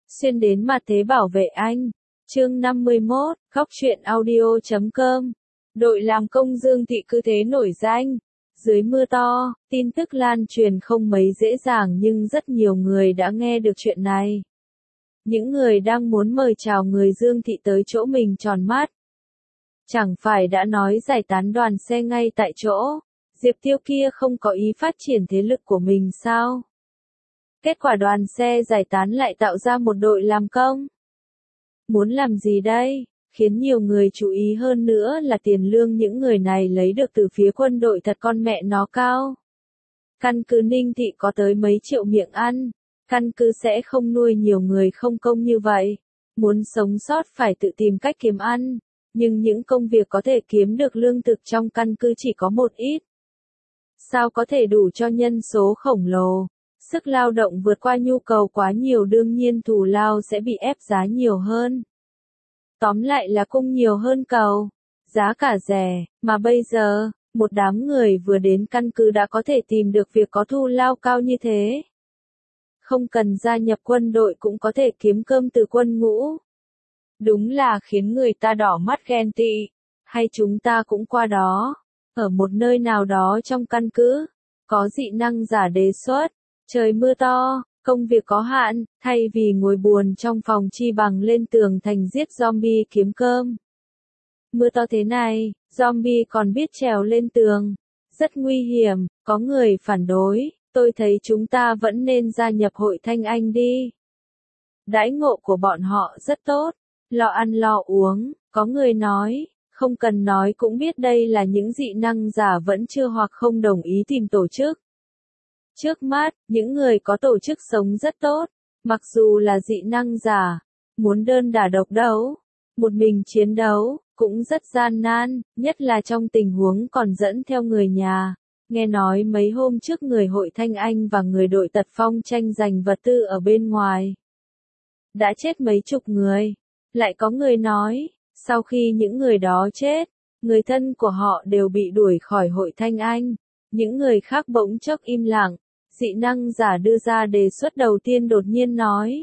Xuyên đến mà thế bảo vệ anh. Chương 51, khóc chuyện audio.com. Đội làm công Dương Thị cứ thế nổi danh. Dưới mưa to, tin tức lan truyền không mấy dễ dàng nhưng rất nhiều người đã nghe được chuyện này. Những người đang muốn mời chào người Dương Thị tới chỗ mình tròn mắt. Chẳng phải đã nói giải tán đoàn xe ngay tại chỗ. Diệp Tiêu kia không có ý phát triển thế lực của mình sao? Kết quả đoàn xe giải tán lại tạo ra một đội làm công. Muốn làm gì đây? Khiến nhiều người chú ý hơn nữa là tiền lương những người này lấy được từ phía quân đội thật con mẹ nó cao. Căn cứ Ninh Thị có tới mấy triệu miệng ăn. Căn cứ sẽ không nuôi nhiều người không công như vậy. Muốn sống sót phải tự tìm cách kiếm ăn. Nhưng những công việc có thể kiếm được lương thực trong căn cứ chỉ có một ít. Sao có thể đủ cho nhân số khổng lồ? Sức lao động vượt qua nhu cầu quá nhiều, đương nhiên thù lao sẽ bị ép giá nhiều hơn. Tóm lại là cung nhiều hơn cầu, giá cả rẻ, mà bây giờ, một đám người vừa đến căn cứ đã có thể tìm được việc có thù lao cao như thế. Không cần gia nhập quân đội cũng có thể kiếm cơm từ quân ngũ. Đúng là khiến người ta đỏ mắt ghen tị, hay chúng ta cũng qua đó, ở một nơi nào đó trong căn cứ, có dị năng giả đề xuất. Trời mưa to, công việc có hạn, thay vì ngồi buồn trong phòng chi bằng lên tường thành giết zombie kiếm cơm. Mưa to thế này, zombie còn biết trèo lên tường. Rất nguy hiểm, có người phản đối, tôi thấy chúng ta vẫn nên gia nhập hội Thanh Anh đi. Đãi ngộ của bọn họ rất tốt, lo ăn lo uống, có người nói, không cần nói cũng biết đây là những dị năng giả vẫn chưa hoặc không đồng ý tìm tổ chức. Trước mắt, những người có tổ chức sống rất tốt, mặc dù là dị năng giả, muốn đơn đả độc đấu, một mình chiến đấu, cũng rất gian nan, nhất là trong tình huống còn dẫn theo người nhà. Nghe nói mấy hôm trước người hội Thanh Anh và người đội Tật Phong tranh giành vật tư ở bên ngoài. Đã chết mấy chục người. Lại có người nói, sau khi những người đó chết, người thân của họ đều bị đuổi khỏi hội Thanh Anh. Những người khác bỗng chốc im lặng. Dị năng giả đưa ra đề xuất đầu tiên đột nhiên nói.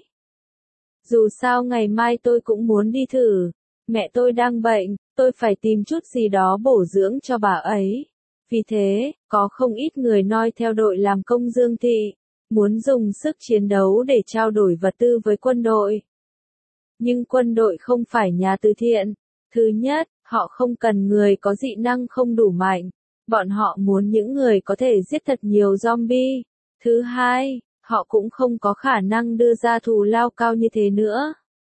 Dù sao ngày mai tôi cũng muốn đi thử. Mẹ tôi đang bệnh, tôi phải tìm chút gì đó bổ dưỡng cho bà ấy. Vì thế, có không ít người noi theo đội làm công Dương Thị, muốn dùng sức chiến đấu để trao đổi vật tư với quân đội. Nhưng quân đội không phải nhà từ thiện. Thứ nhất, họ không cần người có dị năng không đủ mạnh. Bọn họ muốn những người có thể giết thật nhiều zombie. Thứ hai, họ cũng không có khả năng đưa ra thù lao cao như thế nữa.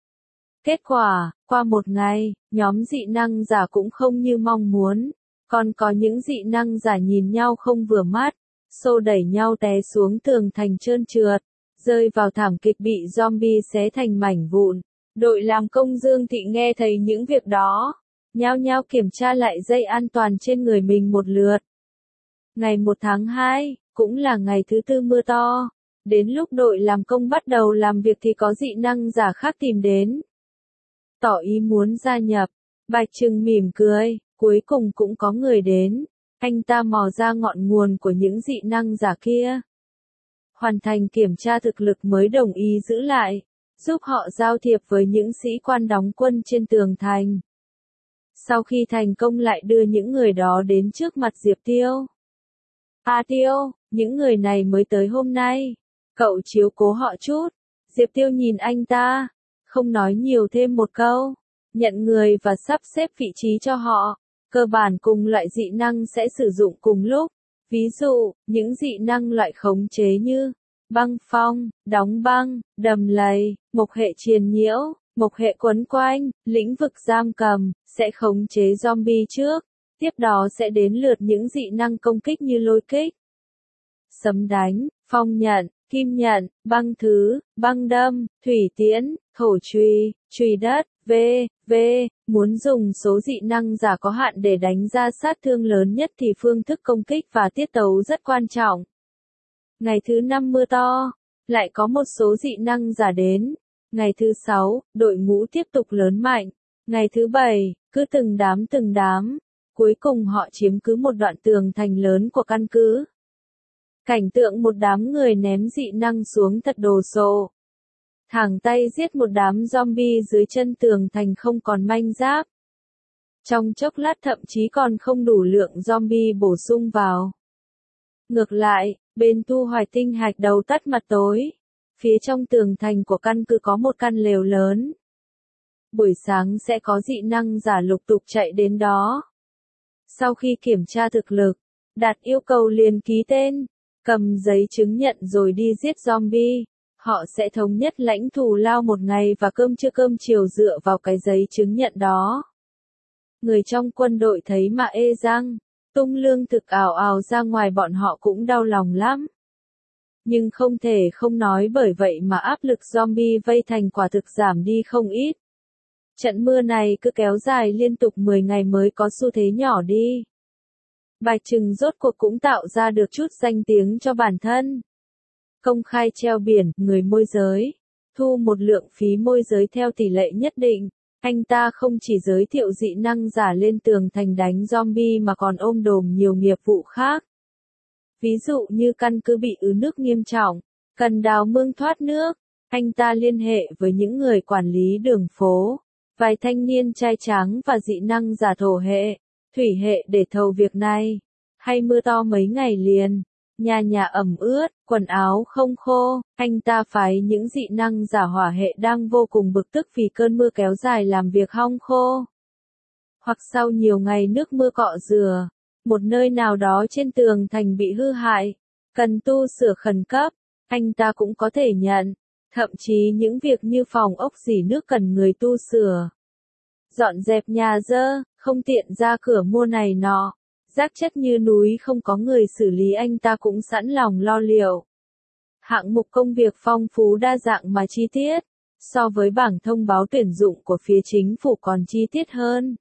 Kết quả, qua một ngày, nhóm dị năng giả cũng không như mong muốn. Còn có những dị năng giả nhìn nhau không vừa mắt, xô đẩy nhau té xuống tường thành trơn trượt, rơi vào thảm kịch bị zombie xé thành mảnh vụn. Đội làm công Dương Thị nghe thấy những việc đó, nhao nhao kiểm tra lại dây an toàn trên người mình một lượt. Ngày 1 tháng 2, cũng là ngày thứ tư mưa to. Đến lúc đội làm công bắt đầu làm việc thì có dị năng giả khác tìm đến. Tỏ ý muốn gia nhập. Bạch Trừng mỉm cười, cuối cùng cũng có người đến. Anh ta mò ra ngọn nguồn của những dị năng giả kia. Hoàn thành kiểm tra thực lực mới đồng ý giữ lại, giúp họ giao thiệp với những sĩ quan đóng quân trên tường thành. Sau khi thành công lại đưa những người đó đến trước mặt Diệp Tiêu. Tiêu, những người này mới tới hôm nay. Cậu chiếu cố họ chút. Diệp Tiêu nhìn anh ta, không nói nhiều thêm một câu. Nhận người và sắp xếp vị trí cho họ. Cơ bản cùng loại dị năng sẽ sử dụng cùng lúc. Ví dụ, những dị năng loại khống chế như băng phong, đóng băng, đầm lầy, mộc hệ triền nhiễu, mộc hệ quấn quanh, lĩnh vực giam cầm, sẽ khống chế zombie trước. Tiếp đó sẽ đến lượt những dị năng công kích như lôi kích, sấm đánh, phong nhận, kim nhận, băng thứ, băng đâm, thủy tiễn, thổ chùy, chùy đất, v. Muốn dùng số dị năng giả có hạn để đánh ra sát thương lớn nhất thì phương thức công kích và tiết tấu rất quan trọng. Ngày thứ 5 mưa to, lại có một số dị năng giả đến. Ngày thứ 6, đội ngũ tiếp tục lớn mạnh. Ngày thứ 7, cứ từng đám. Cuối cùng họ chiếm cứ một đoạn tường thành lớn của căn cứ. Cảnh tượng một đám người ném dị năng xuống thật đồ sộ. thẳng tay giết một đám zombie dưới chân tường thành không còn manh giáp. Trong chốc lát thậm chí còn không đủ lượng zombie bổ sung vào. Ngược lại, bên thu hoạch tinh hạch đầu tắt mặt tối, phía trong tường thành của căn cứ có một căn lều lớn. Buổi sáng sẽ có dị năng giả lục tục chạy đến đó. Sau khi kiểm tra thực lực, đạt yêu cầu liền ký tên, cầm giấy chứng nhận rồi đi giết zombie. Họ sẽ thống nhất lãnh thù lao một ngày và cơm trưa cơm chiều dựa vào cái giấy chứng nhận đó. Người trong quân đội thấy mà ê răng, tung lương thực ào ào ra ngoài bọn họ cũng đau lòng lắm. Nhưng không thể không nói bởi vậy mà áp lực zombie vây thành quả thực giảm đi không ít. Trận mưa này cứ kéo dài liên tục 10 ngày mới có xu thế nhỏ đi. Bạch Trừng rốt cuộc cũng tạo ra được chút danh tiếng cho bản thân. Công khai treo biển, người môi giới, thu một lượng phí môi giới theo tỷ lệ nhất định. Anh ta không chỉ giới thiệu dị năng giả lên tường thành đánh zombie mà còn ôm đồm nhiều nghiệp vụ khác. Ví dụ như căn cứ bị ứ nước nghiêm trọng, cần đào mương thoát nước, anh ta liên hệ với những người quản lý đường phố, vài thanh niên trai tráng và dị năng giả thổ hệ, thủy hệ để thầu việc này. Hay mưa to mấy ngày liền, nhà ẩm ướt, quần áo không khô, anh ta phái những dị năng giả hỏa hệ đang vô cùng bực tức vì cơn mưa kéo dài làm việc hong khô. Hoặc sau nhiều ngày nước mưa cọ rửa, một nơi nào đó trên tường thành bị hư hại, cần tu sửa khẩn cấp, anh ta cũng có thể nhận. Thậm chí những việc như phòng ốc dỉ nước cần người tu sửa. Dọn dẹp nhà dơ, không tiện ra cửa mua này nọ. Rác chất như núi không có người xử lý anh ta cũng sẵn lòng lo liệu. Hạng mục công việc phong phú đa dạng mà chi tiết, so với bảng thông báo tuyển dụng của phía chính phủ còn chi tiết hơn.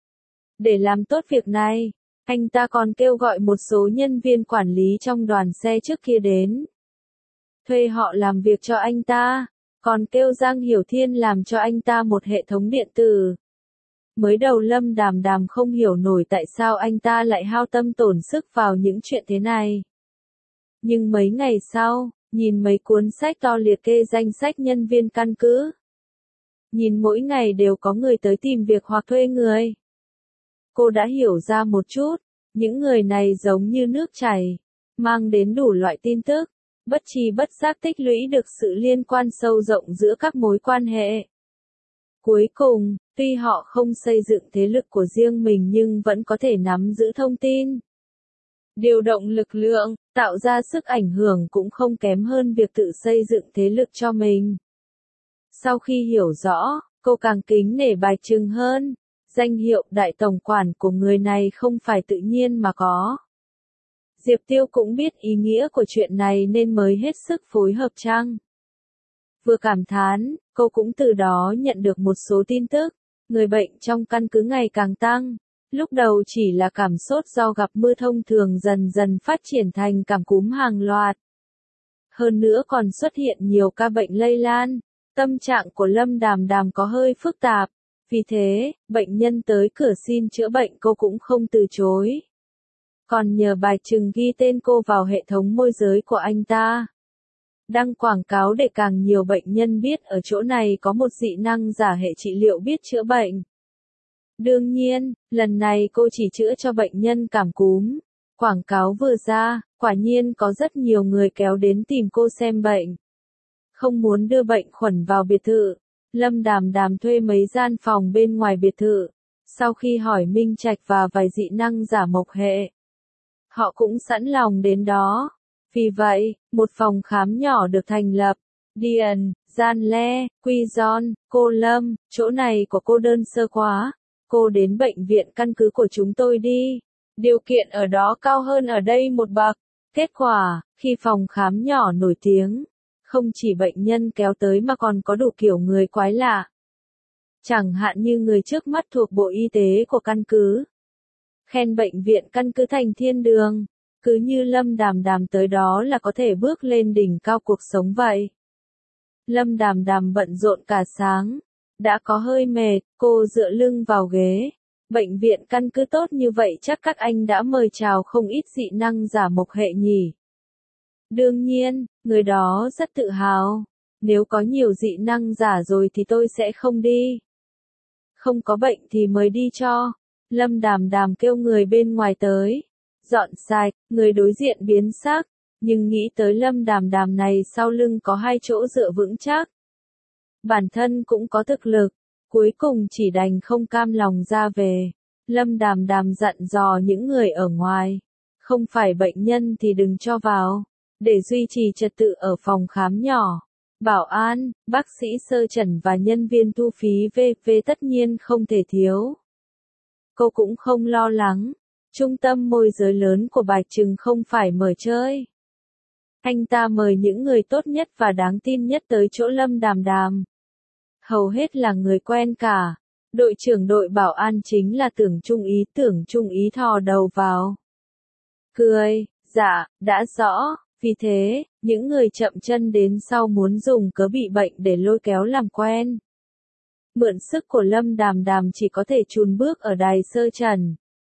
Để làm tốt việc này, anh ta còn kêu gọi một số nhân viên quản lý trong đoàn xe trước kia đến. Thuê họ làm việc cho anh ta, còn kêu Giang Hiểu Thiên làm cho anh ta một hệ thống điện tử. Mới đầu Lâm Đàm Đàm không hiểu nổi tại sao anh ta lại hao tâm tổn sức vào những chuyện thế này. Nhưng mấy ngày sau, nhìn mấy cuốn sách to liệt kê danh sách nhân viên căn cứ. Nhìn mỗi ngày đều có người tới tìm việc hoặc thuê người. Cô đã hiểu ra một chút, những người này giống như nước chảy, mang đến đủ loại tin tức, bất tri bất giác tích lũy được sự liên quan sâu rộng giữa các mối quan hệ. Cuối cùng, tuy họ không xây dựng thế lực của riêng mình nhưng vẫn có thể nắm giữ thông tin, điều động lực lượng, tạo ra sức ảnh hưởng cũng không kém hơn việc tự xây dựng thế lực cho mình. Sau khi hiểu rõ, cô càng kính nể Bạch Trừng hơn. Danh hiệu đại tổng quản của người này không phải tự nhiên mà có. Diệp Tiêu cũng biết ý nghĩa của chuyện này nên mới hết sức phối hợp chăng. Vừa cảm thán, cô cũng từ đó nhận được một số tin tức. Người bệnh trong căn cứ ngày càng tăng. Lúc đầu chỉ là cảm sốt do gặp mưa thông thường dần dần phát triển thành cảm cúm hàng loạt. Hơn nữa còn xuất hiện nhiều ca bệnh lây lan. Tâm trạng của Lâm Đàm Đàm có hơi phức tạp. Vì thế, bệnh nhân tới cửa xin chữa bệnh cô cũng không từ chối. Còn nhờ Bạch Trừng ghi tên cô vào hệ thống môi giới của anh ta. Đăng quảng cáo để càng nhiều bệnh nhân biết ở chỗ này có một dị năng giả hệ trị liệu biết chữa bệnh. Đương nhiên, lần này cô chỉ chữa cho bệnh nhân cảm cúm. Quảng cáo vừa ra, quả nhiên có rất nhiều người kéo đến tìm cô xem bệnh. Không muốn đưa bệnh khuẩn vào biệt thự, Lâm Đàm Đàm thuê mấy gian phòng bên ngoài biệt thự. Sau khi hỏi Minh Trạch và vài dị năng giả mộc hệ, họ cũng sẵn lòng đến đó. Vì vậy, một phòng khám nhỏ được thành lập. Điền, Gian Le, Quy Gion, cô Lâm, chỗ này của cô đơn sơ quá. Cô đến bệnh viện căn cứ của chúng tôi đi. Điều kiện ở đó cao hơn ở đây một bậc. Kết quả, khi phòng khám nhỏ nổi tiếng, không chỉ bệnh nhân kéo tới mà còn có đủ kiểu người quái lạ. Chẳng hạn như người trước mắt thuộc Bộ Y tế của căn cứ. Khen bệnh viện căn cứ thành thiên đường. Cứ như Lâm Đàm Đàm tới đó là có thể bước lên đỉnh cao cuộc sống vậy. Lâm Đàm Đàm bận rộn cả sáng. Đã có hơi mệt, cô dựa lưng vào ghế. Bệnh viện căn cứ tốt như vậy chắc các anh đã mời chào không ít dị năng giả mộc hệ nhỉ. Đương nhiên, người đó rất tự hào. nếu có nhiều dị năng giả rồi thì tôi sẽ không đi. Không có bệnh thì mới đi cho. Lâm Đàm Đàm kêu người bên ngoài tới. Dọn sạch, người đối diện biến sắc, nhưng nghĩ tới Lâm Đàm Đàm này sau lưng có hai chỗ dựa vững chắc. Bản thân cũng có thực lực, cuối cùng chỉ đành không cam lòng ra về. Lâm Đàm Đàm dặn dò những người ở ngoài, không phải bệnh nhân thì đừng cho vào, để duy trì trật tự ở phòng khám nhỏ. Bảo an, bác sĩ sơ trần và nhân viên thu phí VV tất nhiên không thể thiếu. Cô cũng không lo lắng, trung tâm môi giới lớn của Bạch Trừng không phải mời chơi. Anh ta mời những người tốt nhất và đáng tin nhất tới chỗ Lâm Đàm Đàm. Hầu hết là người quen cả. Đội trưởng đội bảo an chính là Tưởng Trung Ý thò đầu vào. Cười, dạ, đã rõ, vì thế, những người chậm chân đến sau muốn dùng cớ bị bệnh để lôi kéo làm quen. Mượn sức của Lâm Đàm Đàm chỉ có thể chùn bước ở đài sơ trần.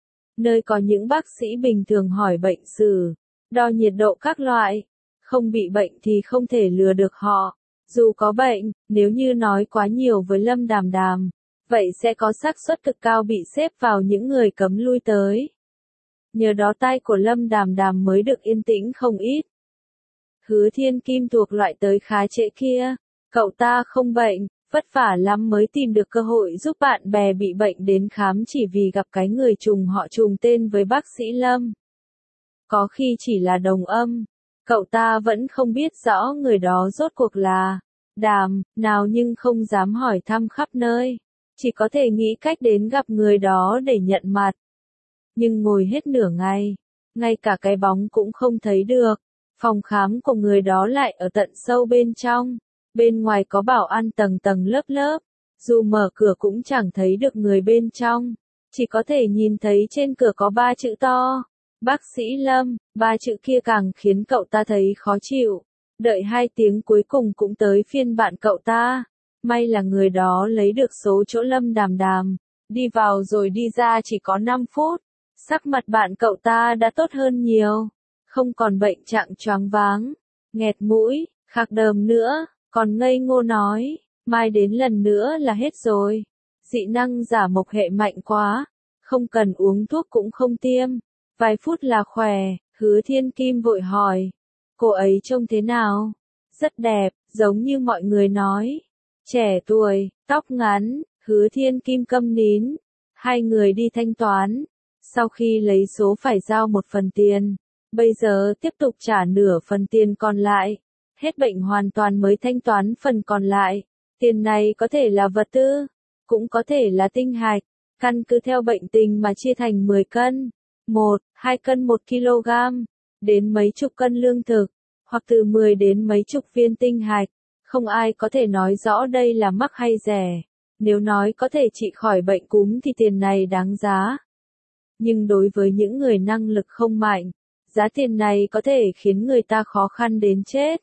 Nơi có những bác sĩ bình thường hỏi bệnh sử, đo nhiệt độ các loại. Không bị bệnh thì không thể lừa được họ. Dù có bệnh, nếu như nói quá nhiều với Lâm Đàm Đàm, vậy sẽ có xác suất cực cao bị xếp vào những người cấm lui tới. Nhờ đó tai của Lâm Đàm Đàm mới được yên tĩnh không ít. Hứa Thiên Kim thuộc loại tới khá trễ kia. Cậu ta không bệnh, vất vả lắm mới tìm được cơ hội giúp bạn bè bị bệnh đến khám chỉ vì gặp cái người trùng họ trùng tên với bác sĩ Lâm. Có khi chỉ là đồng âm. Cậu ta vẫn không biết rõ người đó rốt cuộc là Đàm nào nhưng không dám hỏi thăm khắp nơi. Chỉ có thể nghĩ cách đến gặp người đó để nhận mặt. Nhưng ngồi hết nửa ngày, ngay cả cái bóng cũng không thấy được. Phòng khám của người đó lại ở tận sâu bên trong. Bên ngoài có bảo an tầng tầng lớp lớp. Dù mở cửa cũng chẳng thấy được người bên trong. Chỉ có thể nhìn thấy trên cửa có 3 chữ to. Bác sĩ Lâm, 3 chữ kia càng khiến cậu ta thấy khó chịu. Đợi 2 tiếng cuối cùng cũng tới phiên bạn cậu ta. May là người đó lấy được số chỗ Lâm Đàm Đàm. Đi vào rồi đi ra chỉ có 5 phút. Sắc mặt bạn cậu ta đã tốt hơn nhiều. Không còn bệnh trạng choáng váng, nghẹt mũi, khạc đờm nữa, còn ngây ngô nói, mai đến lần nữa là hết rồi. Dị năng giả mộc hệ mạnh quá, không cần uống thuốc cũng không tiêm. Vài phút là khỏe, Hứa Thiên Kim vội hỏi. Cô ấy trông thế nào? Rất đẹp, giống như mọi người nói. Trẻ tuổi, tóc ngắn, Hứa Thiên Kim câm nín. Hai người đi thanh toán. Sau khi lấy số phải giao một phần tiền. Bây giờ tiếp tục trả nửa phần tiền còn lại. Hết bệnh hoàn toàn mới thanh toán phần còn lại. Tiền này có thể là vật tư, cũng có thể là tinh hạch. Căn cứ theo bệnh tình mà chia thành 10 cân. 1-2 cân 1 kg, đến mấy chục cân lương thực, hoặc từ 10 đến mấy chục viên tinh hạch. Không ai có thể nói rõ đây là mắc hay rẻ. Nếu nói có thể trị khỏi bệnh cúm thì tiền này đáng giá. Nhưng đối với những người năng lực không mạnh, giá tiền này có thể khiến người ta khó khăn đến chết.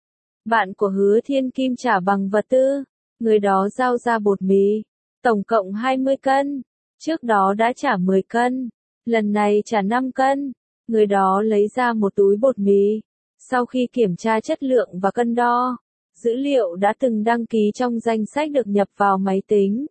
Bạn của Hứa Thiên Kim trả bằng vật tư, người đó giao ra bột mì, tổng cộng 20 cân, trước đó đã trả 10 cân. Lần này trả 5 cân, người đó lấy ra một túi bột mì. Sau khi kiểm tra chất lượng và cân đo, dữ liệu đã từng đăng ký trong danh sách được nhập vào máy tính.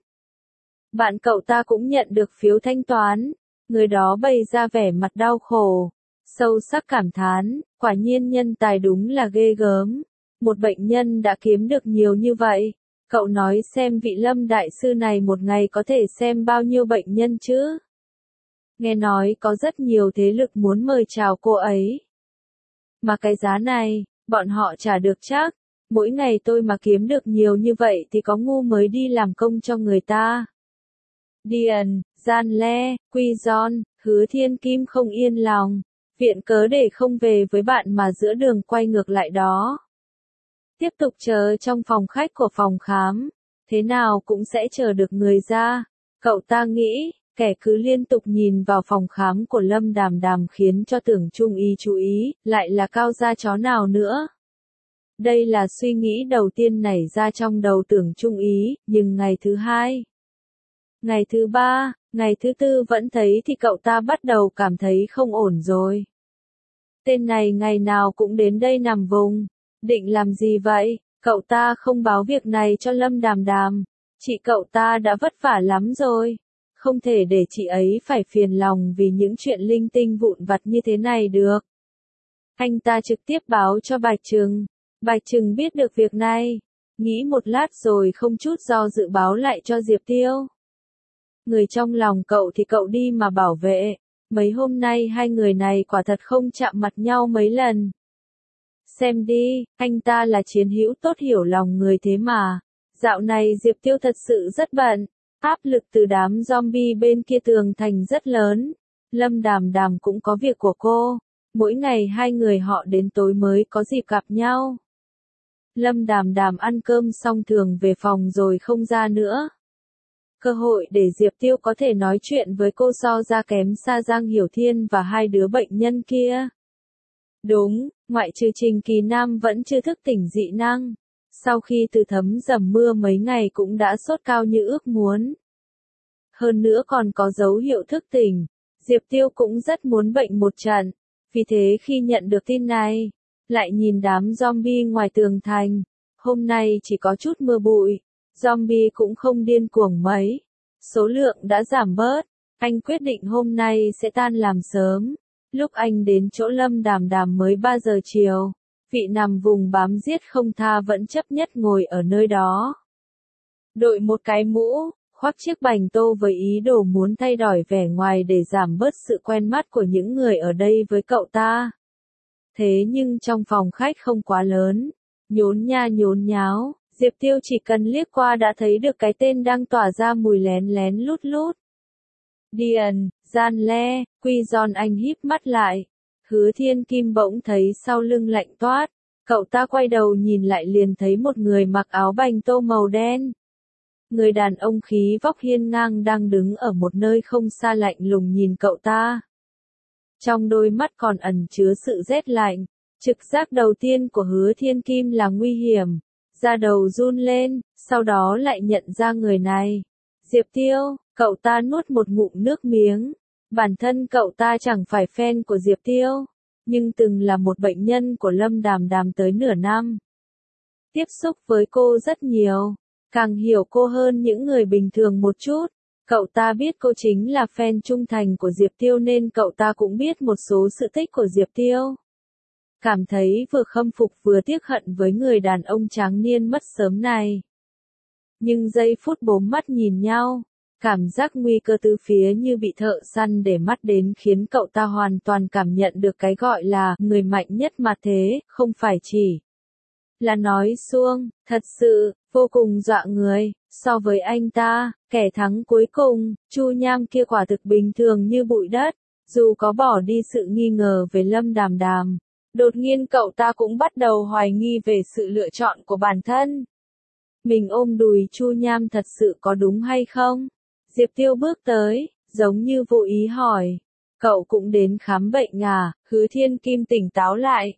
Bạn cậu ta cũng nhận được phiếu thanh toán, người đó bày ra vẻ mặt đau khổ, sâu sắc cảm thán, quả nhiên nhân tài đúng là ghê gớm. Một bệnh nhân đã kiếm được nhiều như vậy. Cậu nói xem vị Lâm đại sư này một ngày có thể xem bao nhiêu bệnh nhân chứ? Nghe nói có rất nhiều thế lực muốn mời chào cô ấy. Mà cái giá này, bọn họ trả được chắc. Mỗi ngày tôi mà kiếm được nhiều như vậy thì có ngu mới đi làm công cho người ta. Điền, Gian Le, Quy Gion, Hứa Thiên Kim không yên lòng. Viện cớ để không về với bạn mà giữa đường quay ngược lại đó. Tiếp tục chờ trong phòng khách của phòng khám. Thế nào cũng sẽ chờ được người ra. Cậu ta nghĩ. Kẻ cứ liên tục nhìn vào phòng khám của Lâm Đàm Đàm khiến cho Tưởng Trung Y chú ý, lại là cao gia chó nào nữa. Đây là suy nghĩ đầu tiên nảy ra trong đầu Tưởng Trung Ý, nhưng ngày thứ 2, ngày thứ 3, ngày thứ 4 vẫn thấy thì cậu ta bắt đầu cảm thấy không ổn rồi. Tên này ngày nào cũng đến đây nằm vùng, định làm gì vậy? Cậu ta không báo việc này cho Lâm Đàm Đàm. Chị cậu ta đã vất vả lắm rồi. Không thể để chị ấy phải phiền lòng vì những chuyện linh tinh vụn vặt như thế này được. Anh ta trực tiếp báo cho Bạch Trừng. Bạch Trừng biết được việc này. Nghĩ một lát rồi không chút do dự báo lại cho Diệp Tiêu. Người trong lòng cậu thì cậu đi mà bảo vệ. Mấy hôm nay hai người này quả thật không chạm mặt nhau mấy lần. Xem đi, anh ta là chiến hữu tốt hiểu lòng người thế mà. Dạo này Diệp Tiêu thật sự rất bận. Áp lực từ đám zombie bên kia tường thành rất lớn. Lâm Đàm Đàm cũng có việc của cô. Mỗi ngày hai người họ đến tối mới có dịp gặp nhau. Lâm Đàm Đàm ăn cơm xong thường về phòng rồi không ra nữa. Cơ hội để Diệp Tiêu có thể nói chuyện với cô so ra kém xa Giang Hiểu Thiên và hai đứa bệnh nhân kia. Đúng, ngoại trừ Trình Kỳ Nam vẫn chưa thức tỉnh dị năng. Sau khi từ thấm dầm mưa mấy ngày cũng đã sốt cao như ước muốn. Hơn nữa còn có dấu hiệu thức tỉnh. Diệp Tiêu cũng rất muốn bệnh một trận. Vì thế khi nhận được tin này, lại nhìn đám zombie ngoài tường thành. Hôm nay chỉ có chút mưa bụi. Zombie cũng không điên cuồng mấy. Số lượng đã giảm bớt. Anh quyết định hôm nay sẽ tan làm sớm. Lúc anh đến chỗ Lâm Đàm Đàm mới 3 giờ chiều. Vị nằm vùng bám giết không tha vẫn chấp nhất ngồi ở nơi đó. Đội một cái mũ, khoác chiếc bành tô với ý đồ muốn thay đổi vẻ ngoài để giảm bớt sự quen mắt của những người ở đây với cậu ta. Thế nhưng trong phòng khách không quá lớn, nhốn nha nhốn nháo, Diệp Tiêu chỉ cần liếc qua đã thấy được cái tên đang tỏa ra mùi lén lén lút lút. Điền, Gian Le, Quy Giòn anh híp mắt lại. Hứa Thiên Kim bỗng thấy sau lưng lạnh toát. Cậu ta quay đầu nhìn lại liền thấy một người mặc áo bành tô màu đen. Người đàn ông khí vóc hiên ngang đang đứng ở một nơi không xa lạnh lùng nhìn cậu ta. Trong đôi mắt còn ẩn chứa sự rét lạnh. Trực giác đầu tiên của Hứa Thiên Kim là nguy hiểm. Da đầu run lên, sau đó lại nhận ra người này. Diệp Tiêu, cậu ta nuốt một ngụm nước miếng. Bản thân cậu ta chẳng phải fan của Diệp Tiêu, nhưng từng là một bệnh nhân của Lâm Đàm Đàm tới nửa năm. Tiếp xúc với cô rất nhiều, càng hiểu cô hơn những người bình thường một chút. Cậu ta biết cô chính là fan trung thành của Diệp Tiêu nên cậu ta cũng biết một số sự tích của Diệp Tiêu. Cảm thấy vừa khâm phục vừa tiếc hận với người đàn ông tráng niên mất sớm này. Nhưng giây phút bốn mắt nhìn nhau, cảm giác nguy cơ từ phía như bị thợ săn để mắt đến khiến cậu ta hoàn toàn cảm nhận được cái gọi là người mạnh nhất mà thế, không phải chỉ là nói suông, thật sự, vô cùng dọa người. So với anh ta, kẻ thắng cuối cùng, Chu Nham kia quả thực bình thường như bụi đất, dù có bỏ đi sự nghi ngờ về Lâm Đàm Đàm. Đột nhiên cậu ta cũng bắt đầu hoài nghi về sự lựa chọn của bản thân. Mình ôm đùi Chu Nham thật sự có đúng hay không? Diệp Tiêu bước tới, giống như vô ý hỏi. Cậu cũng đến khám bệnh à? Hứa Thiên Kim tỉnh táo lại.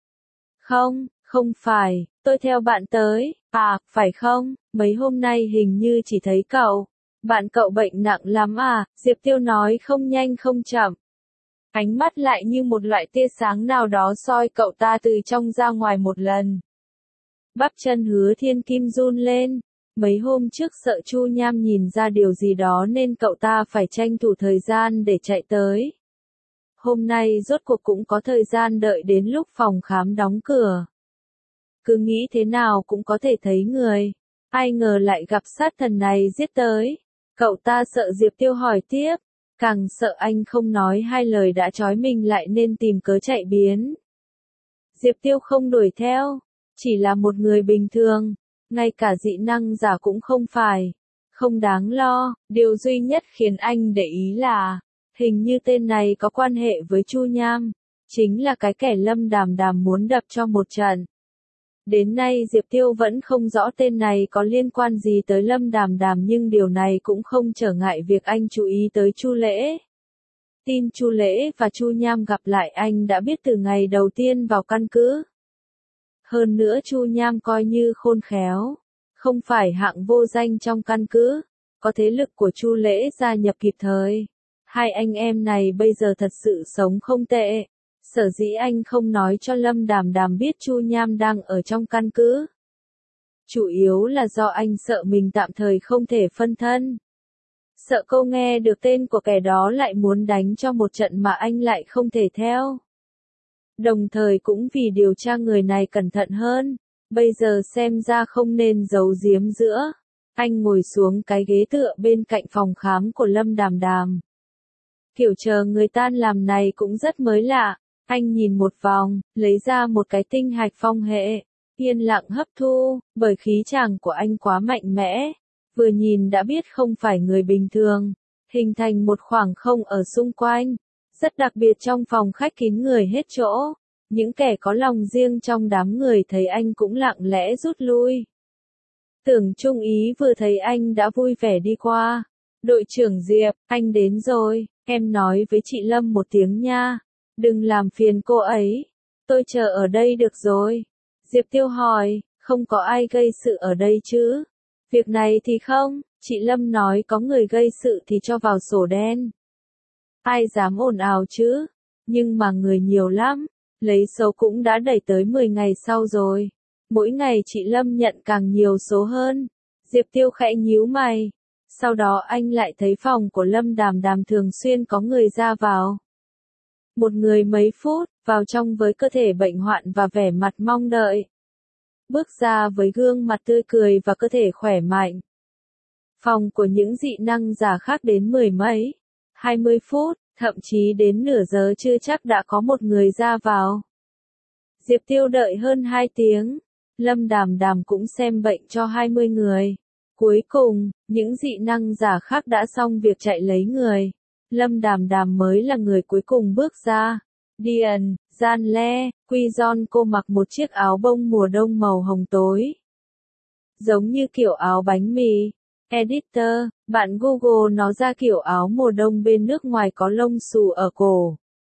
Không, không phải, tôi theo bạn tới. À, phải không? Mấy hôm nay hình như chỉ thấy cậu. Bạn cậu bệnh nặng lắm à? Diệp Tiêu nói không nhanh không chậm. Ánh mắt lại như một loại tia sáng nào đó soi cậu ta từ trong ra ngoài một lần. Bắp chân Hứa Thiên Kim run lên. Mấy hôm trước sợ Chu Nham nhìn ra điều gì đó nên cậu ta phải tranh thủ thời gian để chạy tới. Hôm nay rốt cuộc cũng có thời gian đợi đến lúc phòng khám đóng cửa. Cứ nghĩ thế nào cũng có thể thấy người. Ai ngờ lại gặp sát thần này giết tới. Cậu ta sợ Diệp Tiêu hỏi tiếp. Càng sợ anh không nói hai lời đã trói mình lại nên tìm cớ chạy biến. Diệp Tiêu không đuổi theo. Chỉ là một người bình thường. Ngay cả dị năng giả cũng không phải. Không đáng lo, điều duy nhất khiến anh để ý là, hình như tên này có quan hệ với Chu Nham, chính là cái kẻ Lâm Đàm Đàm muốn đập cho một trận. Đến nay Diệp Tiêu vẫn không rõ tên này có liên quan gì tới Lâm Đàm Đàm nhưng điều này cũng không trở ngại việc anh chú ý tới Chu Lễ. Tin Chu Lễ và Chu Nham gặp lại anh đã biết từ ngày đầu tiên vào căn cứ. Hơn nữa Chu Nham coi như khôn khéo, không phải hạng vô danh trong căn cứ, có thế lực của Chu Lễ gia nhập kịp thời. Hai anh em này bây giờ thật sự sống không tệ. Sở dĩ anh không nói cho Lâm Đàm Đàm biết Chu Nham đang ở trong căn cứ. Chủ yếu là do anh sợ mình tạm thời không thể phân thân. Sợ cô nghe được tên của kẻ đó lại muốn đánh cho một trận mà anh lại không thể theo. Đồng thời cũng vì điều tra người này cẩn thận hơn, bây giờ xem ra không nên giấu giếm giữa. Anh ngồi xuống cái ghế tựa bên cạnh phòng khám của Lâm Đàm Đàm. Kiểu chờ người tan làm này cũng rất mới lạ, anh nhìn một vòng, lấy ra một cái tinh hạch phong hệ, yên lặng hấp thu, bởi khí chàng của anh quá mạnh mẽ, vừa nhìn đã biết không phải người bình thường, hình thành một khoảng không ở xung quanh, rất đặc biệt trong phòng khách kín người hết chỗ, những kẻ có lòng riêng trong đám người thấy anh cũng lặng lẽ rút lui. Tưởng Trung Ý vừa thấy anh đã vui vẻ đi qua. Đội trưởng Diệp, anh đến rồi, em nói với chị Lâm một tiếng nha. Đừng làm phiền cô ấy. Tôi chờ ở đây được rồi. Diệp Tiêu hỏi, không có ai gây sự ở đây chứ? Việc này thì không, chị Lâm nói có người gây sự thì cho vào sổ đen. Ai dám ồn ào chứ? Nhưng mà người nhiều lắm, lấy số cũng đã đẩy tới 10 ngày sau rồi. Mỗi ngày chị Lâm nhận càng nhiều số hơn. Diệp Tiêu khẽ nhíu mày. Sau đó anh lại thấy phòng của Lâm Đàm Đàm thường xuyên có người ra vào. Một người mấy phút, vào trong với cơ thể bệnh hoạn và vẻ mặt mong đợi. Bước ra với gương mặt tươi cười và cơ thể khỏe mạnh. Phòng của những dị năng giả khác đến 10 mấy, 20 phút, thậm chí đến nửa giờ chưa chắc đã có một người ra vào. Diệp Tiêu đợi hơn 2 tiếng. Lâm Đàm Đàm cũng xem bệnh cho 20 người. Cuối cùng, những dị năng giả khác đã xong việc chạy lấy người. Lâm Đàm Đàm mới là người cuối cùng bước ra. Điền, Gian Le, Quy Gion cô mặc một chiếc áo bông mùa đông màu hồng tối. Giống như kiểu áo bánh mì. Editor, bạn Google nó ra kiểu áo mùa đông bên nước ngoài có lông xù ở cổ.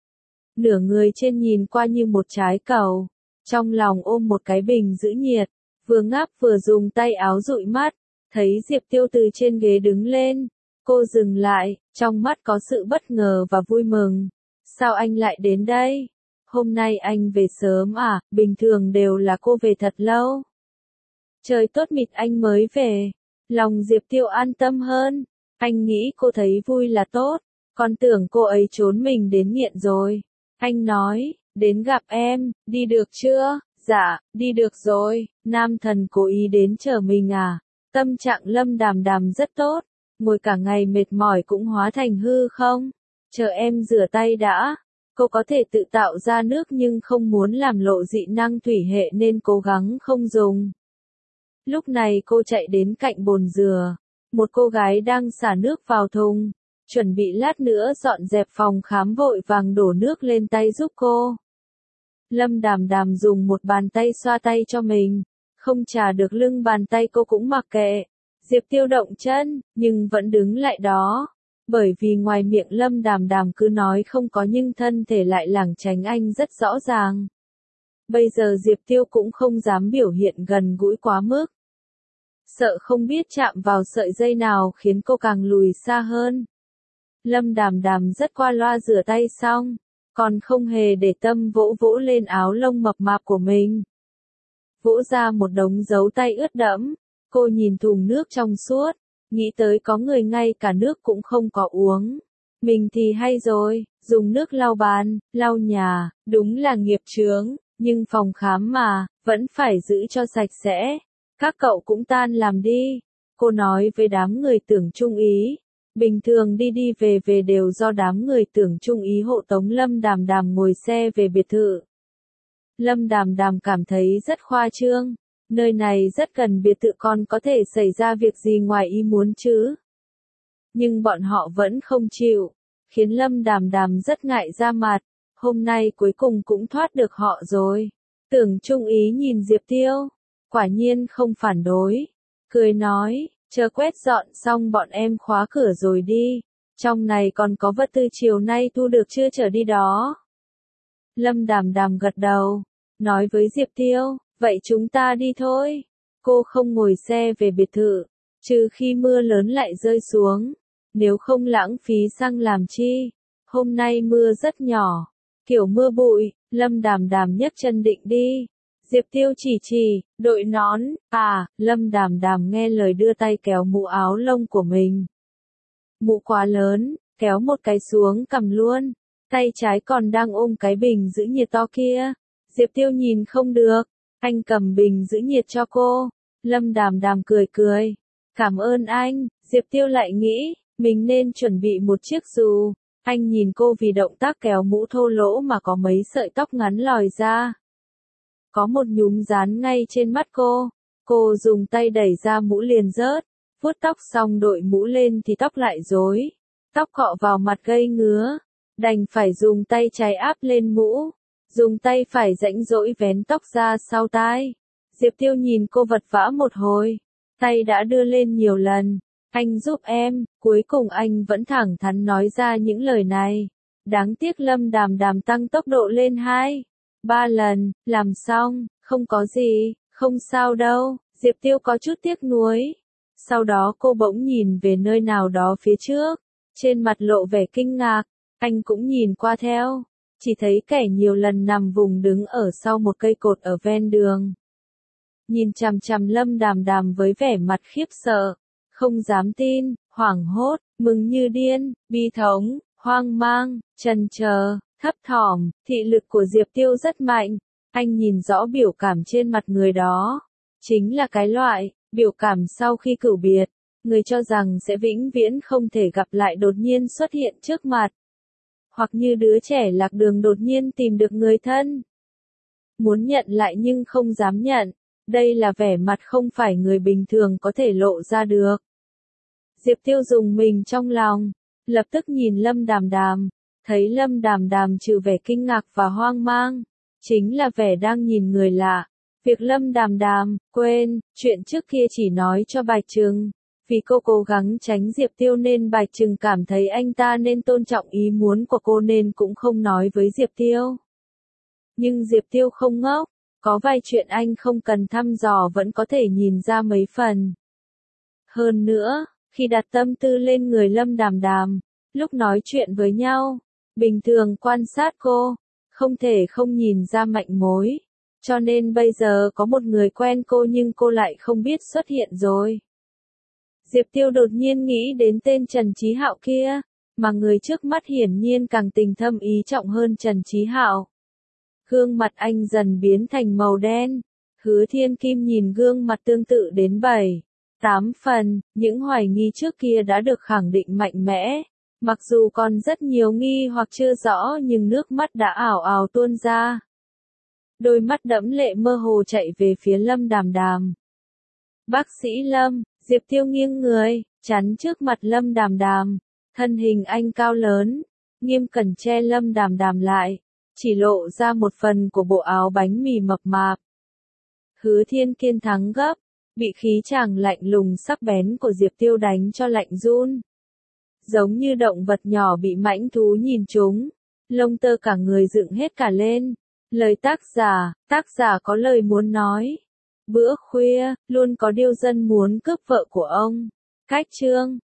Nửa người trên nhìn qua như một trái cầu. Trong lòng ôm một cái bình giữ nhiệt, vừa ngáp vừa dùng tay áo dụi mắt, thấy Diệp Tiêu từ trên ghế đứng lên, cô dừng lại, trong mắt có sự bất ngờ và vui mừng. Sao anh lại đến đây? Hôm nay anh về sớm à, bình thường đều là cô về thật lâu. Trời tốt mịt anh mới về, lòng Diệp Tiêu an tâm hơn, anh nghĩ cô thấy vui là tốt, còn tưởng cô ấy trốn mình đến nghiện rồi. Anh nói, đến gặp em, đi được chưa? Dạ, đi được rồi, nam thần cố ý đến chờ mình à? Tâm trạng Lâm Đàm Đàm rất tốt, ngồi cả ngày mệt mỏi cũng hóa thành hư không? Chờ em rửa tay đã. Cô có thể tự tạo ra nước nhưng không muốn làm lộ dị năng thủy hệ nên cố gắng không dùng. Lúc này cô chạy đến cạnh bồn dừa, một cô gái đang xả nước vào thùng, chuẩn bị lát nữa dọn dẹp phòng khám vội vàng đổ nước lên tay giúp cô. Lâm Đàm Đàm dùng một bàn tay xoa tay cho mình, không chà được lưng bàn tay cô cũng mặc kệ. Diệp Tiêu động chân, nhưng vẫn đứng lại đó. Bởi vì ngoài miệng Lâm Đàm Đàm cứ nói không có nhưng thân thể lại lảng tránh anh rất rõ ràng. Bây giờ Diệp Tiêu cũng không dám biểu hiện gần gũi quá mức. Sợ không biết chạm vào sợi dây nào khiến cô càng lùi xa hơn. Lâm Đàm Đàm rất qua loa rửa tay xong, còn không hề để tâm vỗ vỗ lên áo lông mập mạp của mình. Vỗ ra một đống dấu tay ướt đẫm, cô nhìn thùng nước trong suốt, nghĩ tới có người ngay cả nước cũng không có uống. Mình thì hay rồi, dùng nước lau bàn, lau nhà, đúng là nghiệp chướng, nhưng phòng khám mà, vẫn phải giữ cho sạch sẽ. Các cậu cũng tan làm đi, cô nói với đám người Tưởng Trung Ý. Bình thường đi đi về về đều do đám người Tưởng Trung Ý hộ tống Lâm Đàm Đàm ngồi xe về biệt thự. Lâm Đàm Đàm cảm thấy rất khoa trương, nơi này rất gần biệt thự còn có thể xảy ra việc gì ngoài ý muốn chứ. Nhưng bọn họ vẫn không chịu, khiến Lâm Đàm Đàm rất ngại ra mặt, hôm nay cuối cùng cũng thoát được họ rồi. Tưởng Trung Ý nhìn Diệp Tiêu, quả nhiên không phản đối, cười nói, chờ quét dọn xong bọn em khóa cửa rồi đi, trong này còn có vật tư chiều nay thu được chưa trở đi đó. Lâm Đàm Đàm gật đầu, nói với Diệp Tiêu, vậy chúng ta đi thôi. Cô không ngồi xe về biệt thự, trừ khi mưa lớn lại rơi xuống, nếu không lãng phí xăng làm chi. Hôm nay mưa rất nhỏ, kiểu mưa bụi, Lâm Đàm Đàm nhấc chân định đi. Diệp Tiêu chỉ, đội nón, Lâm Đàm Đàm nghe lời đưa tay kéo mũ áo lông của mình. Mũ quá lớn, kéo một cái xuống cầm luôn, tay trái còn đang ôm cái bình giữ nhiệt to kia. Diệp Tiêu nhìn không được, anh cầm bình giữ nhiệt cho cô. Lâm Đàm Đàm cười, cảm ơn anh. Diệp Tiêu lại nghĩ, mình nên chuẩn bị một chiếc dù. Anh nhìn cô vì động tác kéo mũ thô lỗ mà có mấy sợi tóc ngắn lòi ra. Có một nhúm dán ngay trên mắt cô. Cô dùng tay đẩy ra mũ liền rớt. Vuốt tóc xong đội mũ lên thì tóc lại rối. Tóc cọ vào mặt gây ngứa. Đành phải dùng tay trái áp lên mũ. Dùng tay phải rãnh rỗi vén tóc ra sau tai. Diệp Tiêu nhìn cô vật vã một hồi. Tay đã đưa lên nhiều lần. Anh giúp em. Cuối cùng anh vẫn thẳng thắn nói ra những lời này. Đáng tiếc Lâm Đàm Đàm tăng tốc độ lên 2-3 lần. Làm xong. Không có gì. Không sao đâu. Diệp Tiêu có chút tiếc nuối. Sau đó cô bỗng nhìn về nơi nào đó phía trước. Trên mặt lộ vẻ kinh ngạc. Anh cũng nhìn qua theo. Chỉ thấy kẻ nhiều lần nằm vùng đứng ở sau một cây cột ở ven đường. Nhìn chằm chằm Lâm Đàm Đàm với vẻ mặt khiếp sợ. Không dám tin, hoảng hốt, mừng như điên, bi thống, hoang mang, chần chờ, thấp thỏm. Thị lực của Diệp Tiêu rất mạnh. Anh nhìn rõ biểu cảm trên mặt người đó. Chính là cái loại biểu cảm sau khi cửu biệt. Người cho rằng sẽ vĩnh viễn không thể gặp lại đột nhiên xuất hiện trước mặt. Hoặc như đứa trẻ lạc đường đột nhiên tìm được người thân. Muốn nhận lại nhưng không dám nhận. Đây là vẻ mặt không phải người bình thường có thể lộ ra được. Diệp Tiêu dùng mình trong lòng. Lập tức nhìn Lâm Đàm Đàm. Thấy Lâm Đàm Đàm trừ vẻ kinh ngạc và hoang mang. Chính là vẻ đang nhìn người lạ. Việc Lâm Đàm Đàm, quên, chuyện trước kia chỉ nói cho Bạch Trừng. Vì cô cố gắng tránh Diệp Tiêu nên Bạch Trừng cảm thấy anh ta nên tôn trọng ý muốn của cô nên cũng không nói với Diệp Tiêu. Nhưng Diệp Tiêu không ngốc, có vài chuyện anh không cần thăm dò vẫn có thể nhìn ra mấy phần. Hơn nữa, khi đặt tâm tư lên người Lâm Đàm Đàm, lúc nói chuyện với nhau, bình thường quan sát cô, không thể không nhìn ra mạnh mối. Cho nên bây giờ có một người quen cô nhưng cô lại không biết xuất hiện rồi. Diệp Tiêu đột nhiên nghĩ đến tên Trần Chí Hạo kia, mà người trước mắt hiển nhiên càng tình thâm ý trọng hơn Trần Chí Hạo. Gương mặt anh dần biến thành màu đen. Hứa Thiên Kim nhìn gương mặt tương tự đến 7-8 phần, những hoài nghi trước kia đã được khẳng định mạnh mẽ. Mặc dù còn rất nhiều nghi hoặc chưa rõ nhưng nước mắt đã ảo ảo tuôn ra. Đôi mắt đẫm lệ mơ hồ chạy về phía Lâm Đàm Đàm. Bác sĩ Lâm, Diệp Tiêu nghiêng người, chắn trước mặt Lâm Đàm Đàm. Thân hình anh cao lớn, nghiêm cẩn che Lâm Đàm Đàm lại, chỉ lộ ra một phần của bộ áo bánh mì mập mạp. Hứa Thiên Kiên thắng gấp, bị khí chàng lạnh lùng sắc bén của Diệp Tiêu đánh cho lạnh run. Giống như động vật nhỏ bị mãnh thú nhìn trúng, lông tơ cả người dựng hết cả lên. Lời tác giả có lời muốn nói. Bữa khuya, luôn có điêu dân muốn cướp vợ của ông. Cách chương